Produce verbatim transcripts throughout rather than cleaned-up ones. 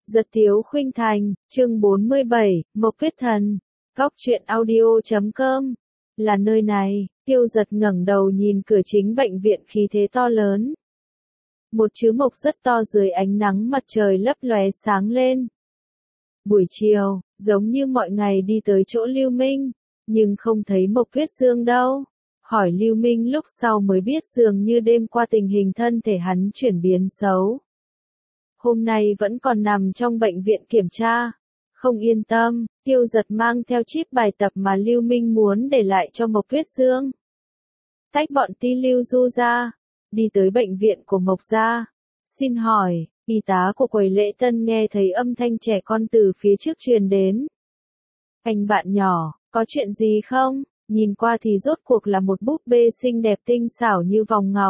Giật Tiếu Khuynh Thành, chương bốn mươi bảy, Mộc Huyết Thần, góc truyện audio chấm com. Là nơi này, Tiêu Giật ngẩng đầu nhìn cửa chính bệnh viện khí thế to lớn. Một chữ mộc rất to dưới ánh nắng mặt trời lấp lóe sáng lên. Buổi chiều, giống như mọi ngày đi tới chỗ Lưu Minh, nhưng không thấy Mộc Huyết Dương đâu. Hỏi Lưu Minh lúc sau mới biết dường như đêm qua tình hình thân thể hắn chuyển biến xấu. Hôm nay vẫn còn nằm trong bệnh viện kiểm tra. Không yên tâm, Tiêu Giật mang theo chip bài tập mà Lưu Minh muốn để lại cho Mộc Huyết Dương. Tách bọn Ti Lưu Du ra, đi tới bệnh viện của Mộc gia. Xin hỏi, y tá của quầy lễ tân nghe thấy âm thanh trẻ con từ phía trước truyền đến. Anh bạn nhỏ, có chuyện gì không? Nhìn qua thì rốt cuộc là một búp bê xinh đẹp tinh xảo như vòng ngọc.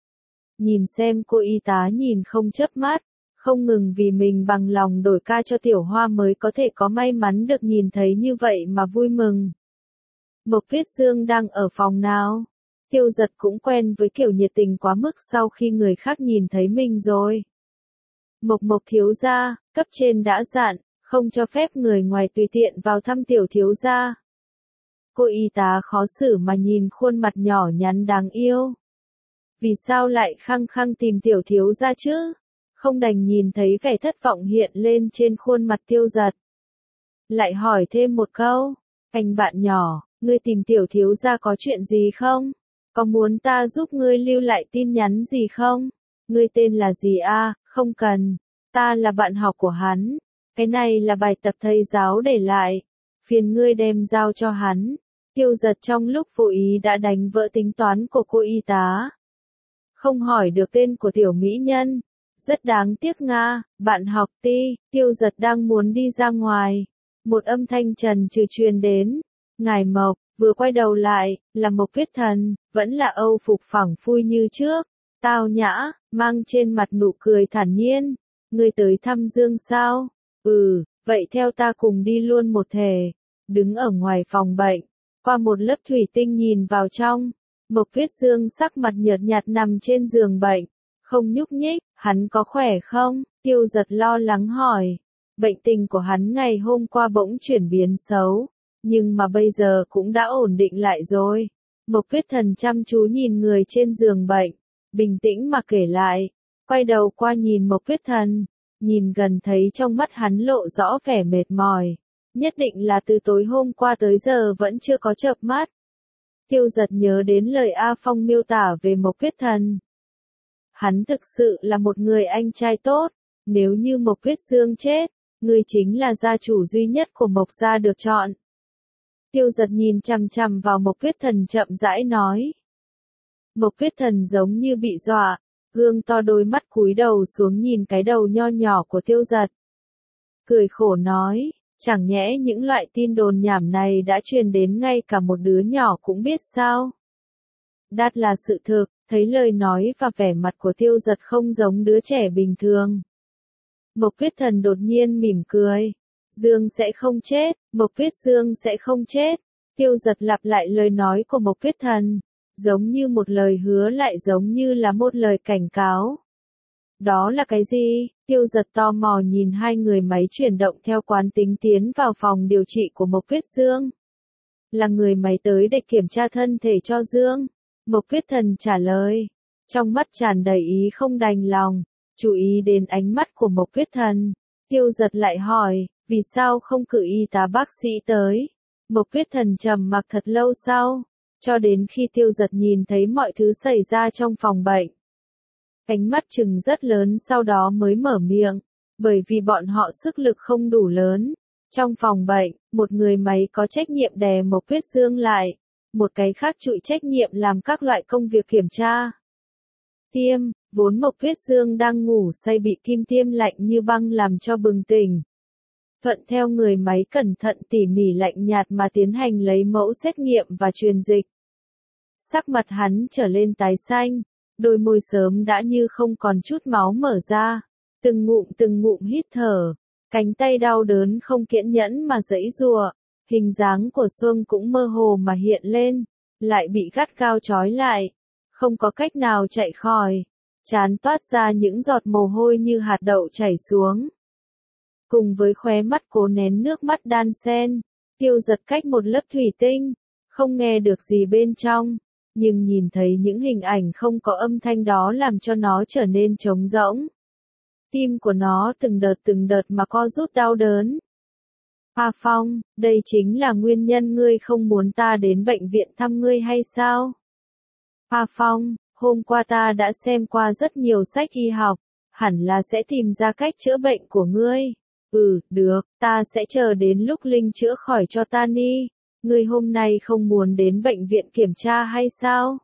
Nhìn xem cô y tá nhìn không chớp mắt, không ngừng vì mình bằng lòng đổi ca cho Tiểu Hoa mới có thể có may mắn được nhìn thấy như vậy mà vui mừng. Mộc Huyết Dương đang ở phòng nào? Tiêu Giật cũng quen với kiểu nhiệt tình quá mức sau khi người khác nhìn thấy mình rồi. Mộc Mộc thiếu gia, cấp trên đã dặn, không cho phép người ngoài tùy tiện vào thăm tiểu thiếu gia. Cô y tá khó xử mà nhìn khuôn mặt nhỏ nhắn đáng yêu. Vì sao lại khăng khăng tìm tiểu thiếu gia chứ? Không đành nhìn thấy vẻ thất vọng hiện lên trên khuôn mặt Tiêu Giật. Lại hỏi thêm một câu, anh bạn nhỏ, ngươi tìm tiểu thiếu gia có chuyện gì không? Có muốn ta giúp ngươi lưu lại tin nhắn gì không? Ngươi tên là gì a? À? Không cần, ta là bạn học của hắn. Cái này là bài tập thầy giáo để lại. Phiền ngươi đem giao cho hắn. Tiêu Giật trong lúc vô ý đã đánh vỡ tính toán của cô y tá. Không hỏi được tên của tiểu mỹ nhân. Rất đáng tiếc nga, bạn học Ti. Tiêu Giật đang muốn đi ra ngoài. Một âm thanh trần trừ truyền đến. Ngài Mộc, vừa quay đầu lại, là Mộc Huyết Thần, vẫn là Âu phục phẳng phui như trước. Tao nhã, mang trên mặt nụ cười thản nhiên. Ngươi tới thăm Dương sao? Ừ, vậy theo ta cùng đi luôn một thể. Đứng ở ngoài phòng bệnh, qua một lớp thủy tinh nhìn vào trong. Mộc Huyết Dương sắc mặt nhợt nhạt nằm trên giường bệnh. Không nhúc nhích, hắn có khỏe không? Tiêu Giật lo lắng hỏi. Bệnh tình của hắn ngày hôm qua bỗng chuyển biến xấu, nhưng mà bây giờ cũng đã ổn định lại rồi. Mộc Huyết Thần chăm chú nhìn người trên giường bệnh, bình tĩnh mà kể lại. Quay đầu qua nhìn Mộc Huyết Thần, nhìn gần thấy trong mắt hắn lộ rõ vẻ mệt mỏi. Nhất định là từ tối hôm qua tới giờ vẫn chưa có chợp mắt. Tiêu Giật nhớ đến lời A Phong miêu tả về Mộc Huyết Thần. Hắn thực sự là một người anh trai tốt, nếu như Mộc Huyết Dương chết, người chính là gia chủ duy nhất của Mộc gia được chọn. Tiêu Giật nhìn chằm chằm vào Mộc Huyết Thần chậm rãi nói. Mộc Huyết Thần giống như bị dọa, gương to đôi mắt cúi đầu xuống nhìn cái đầu nho nhỏ của Tiêu Giật. Cười khổ nói, chẳng nhẽ những loại tin đồn nhảm này đã truyền đến ngay cả một đứa nhỏ cũng biết sao? Đắt là sự thực. Thấy lời nói và vẻ mặt của Tiêu Giật không giống đứa trẻ bình thường. Mộc Huyết Thần đột nhiên mỉm cười. Dương sẽ không chết, Mộc Huyết Dương sẽ không chết. Tiêu Giật lặp lại lời nói của Mộc Huyết Thần, giống như một lời hứa lại giống như là một lời cảnh cáo. Đó là cái gì? Tiêu Giật tò mò nhìn hai người máy chuyển động theo quán tính tiến vào phòng điều trị của Mộc Huyết Dương. Là người máy tới để kiểm tra thân thể cho Dương. Mộc Huyết Thần trả lời, trong mắt tràn đầy ý không đành lòng, chú ý đến ánh mắt của Mộc Huyết Thần. Tiêu Giật lại hỏi, vì sao không cử y tá bác sĩ tới? Mộc Huyết Thần trầm mặc thật lâu sau, cho đến khi Tiêu Giật nhìn thấy mọi thứ xảy ra trong phòng bệnh. Ánh mắt trừng rất lớn sau đó mới mở miệng, bởi vì bọn họ sức lực không đủ lớn. Trong phòng bệnh, một người máy có trách nhiệm đè Mộc Huyết Dương lại. Một cái khác chịu trách nhiệm làm các loại công việc kiểm tra. Tiêm, vốn Mộc Huyết Dương đang ngủ say bị kim tiêm lạnh như băng làm cho bừng tỉnh. Thuận theo người máy cẩn thận tỉ mỉ lạnh nhạt mà tiến hành lấy mẫu xét nghiệm và truyền dịch. Sắc mặt hắn trở lên tái xanh, đôi môi sớm đã như không còn chút máu mở ra, từng ngụm từng ngụm hít thở, cánh tay đau đớn không kiên nhẫn mà giãy giụa. Hình dáng của Xuân cũng mơ hồ mà hiện lên, lại bị gắt gao trói lại, không có cách nào chạy khỏi, trán toát ra những giọt mồ hôi như hạt đậu chảy xuống. cùng với khóe mắt cố nén nước mắt đan xen. Tiêu Giật cách một lớp thủy tinh, không nghe được gì bên trong, nhưng nhìn thấy những hình ảnh không có âm thanh đó làm cho nó trở nên trống rỗng. Tim của nó từng đợt từng đợt mà co rút đau đớn. A Phong, đây chính là nguyên nhân ngươi không muốn ta đến bệnh viện thăm ngươi hay sao? A Phong, hôm qua ta đã xem qua rất nhiều sách y học, hẳn là sẽ tìm ra cách chữa bệnh của ngươi. Ừ, được, ta sẽ chờ đến lúc Linh chữa khỏi cho ta đi. Ngươi hôm nay không muốn đến bệnh viện kiểm tra hay sao?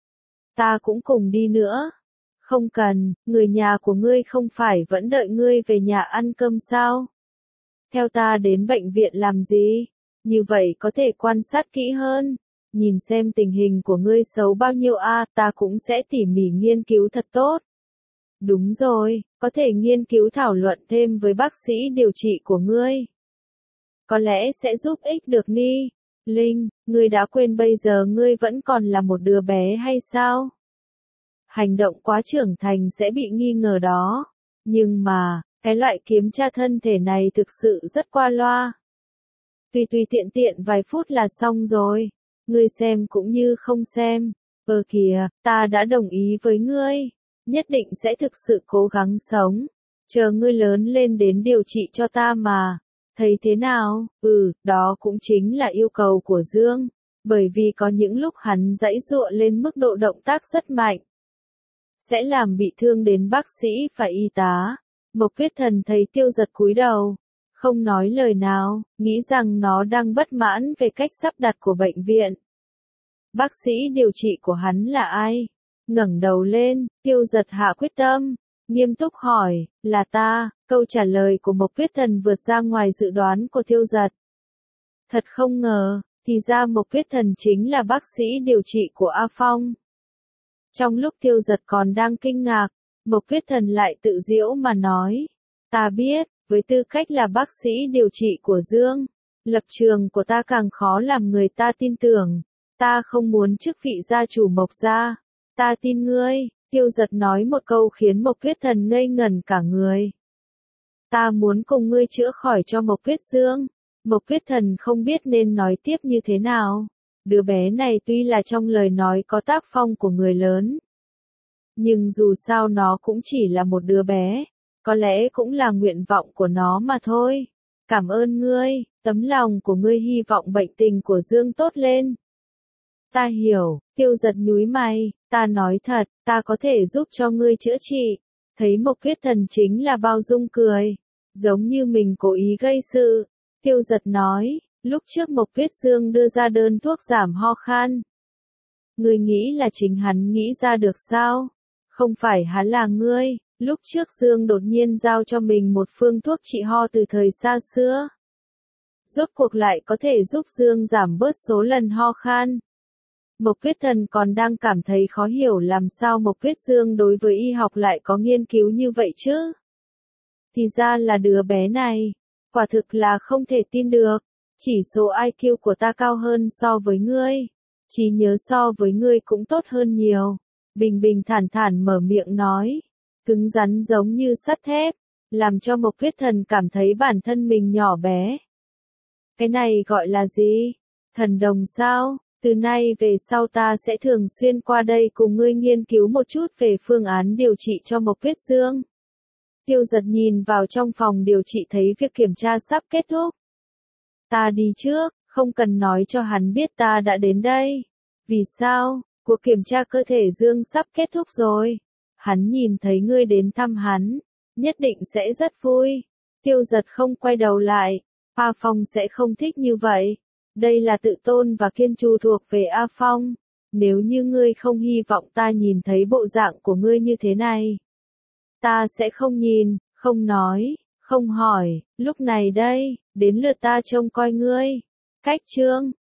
Ta cũng cùng đi nữa. Không cần, người nhà của ngươi không phải vẫn đợi ngươi về nhà ăn cơm sao? Theo ta đến bệnh viện làm gì? Như vậy có thể quan sát kỹ hơn. Nhìn xem tình hình của ngươi xấu bao nhiêu a, à, ta cũng sẽ tỉ mỉ nghiên cứu thật tốt. Đúng rồi, có thể nghiên cứu thảo luận thêm với bác sĩ điều trị của ngươi. Có lẽ sẽ giúp ích được Ni. Linh, ngươi đã quên bây giờ ngươi vẫn còn là một đứa bé hay sao? Hành động quá trưởng thành sẽ bị nghi ngờ đó. Nhưng mà, cái loại kiểm tra thân thể này thực sự rất qua loa. Tùy tùy tiện tiện vài phút là xong rồi. Ngươi xem cũng như không xem. Ờ kìa, ta đã đồng ý với ngươi. Nhất định sẽ thực sự cố gắng sống. Chờ ngươi lớn lên đến điều trị cho ta mà. Thấy thế nào? Ừ, đó cũng chính là yêu cầu của Dương. Bởi vì có những lúc hắn giãy giụa lên mức độ động tác rất mạnh. Sẽ làm bị thương đến bác sĩ và y tá. Mộc Viết Thần thấy Tiêu Giật cúi đầu. Không nói lời nào, nghĩ rằng nó đang bất mãn về cách sắp đặt của bệnh viện. Bác sĩ điều trị của hắn là ai? Ngẩng đầu lên, Tiêu Giật hạ quyết tâm. Nghiêm túc hỏi, là ta, câu trả lời của Mộc Viết Thần vượt ra ngoài dự đoán của Tiêu Giật. Thật không ngờ, thì ra Mộc Viết Thần chính là bác sĩ điều trị của A Phong. Trong lúc Tiêu Giật còn đang kinh ngạc, Mộc Viết Thần lại tự giễu mà nói. Ta biết, với tư cách là bác sĩ điều trị của Dương, lập trường của ta càng khó làm người ta tin tưởng. Ta không muốn chức vị gia chủ Mộc gia. Ta tin ngươi. Tiêu Giật nói một câu khiến Mộc Viết Thần ngây ngẩn cả người. Ta muốn cùng ngươi chữa khỏi cho Mộc Viết Dương. Mộc Viết Thần không biết nên nói tiếp như thế nào. Đứa bé này tuy là trong lời nói có tác phong của người lớn. Nhưng dù sao nó cũng chỉ là một đứa bé. Có lẽ cũng là nguyện vọng của nó mà thôi. Cảm ơn ngươi, tấm lòng của ngươi hy vọng bệnh tình của Dương tốt lên. Ta hiểu, Tiêu Giật nhúi mày, ta nói thật, ta có thể giúp cho ngươi chữa trị. Thấy Mộc Viết Thần chính là bao dung cười, giống như mình cố ý gây sự. Tiêu Giật nói, lúc trước Mộc Viết Dương đưa ra đơn thuốc giảm ho khan. Ngươi nghĩ là chính hắn nghĩ ra được sao? Không phải hắn là ngươi, lúc trước Dương đột nhiên giao cho mình một phương thuốc trị ho từ thời xa xưa. Rốt cuộc lại có thể giúp Dương giảm bớt số lần ho khan. Mộc Viết Thần còn đang cảm thấy khó hiểu làm sao Mộc Viết Dương đối với y học lại có nghiên cứu như vậy chứ. Thì ra là đứa bé này, quả thực là không thể tin được. Chỉ số i kiu của ta cao hơn so với ngươi. Trí nhớ so với ngươi cũng tốt hơn nhiều. Bình bình thản thản mở miệng nói. Cứng rắn giống như sắt thép. Làm cho Mộc Viết Thần cảm thấy bản thân mình nhỏ bé. Cái này gọi là gì? Thần đồng sao? Từ nay về sau ta sẽ thường xuyên qua đây cùng ngươi nghiên cứu một chút về phương án điều trị cho Mộc Viết Dương. Tiêu Giật nhìn vào trong phòng điều trị thấy việc kiểm tra sắp kết thúc. Ta đi trước, không cần nói cho hắn biết ta đã đến đây. Vì sao? Cuộc kiểm tra cơ thể Dương sắp kết thúc rồi. Hắn nhìn thấy ngươi đến thăm hắn, nhất định sẽ rất vui. Tiêu Giật không quay đầu lại. A Phong sẽ không thích như vậy. Đây là tự tôn và kiên trù thuộc về A Phong. Nếu như ngươi không hy vọng ta nhìn thấy bộ dạng của ngươi như thế này, ta sẽ không nhìn, không nói, không hỏi. Lúc này đây, đến lượt ta trông coi ngươi. Cách chương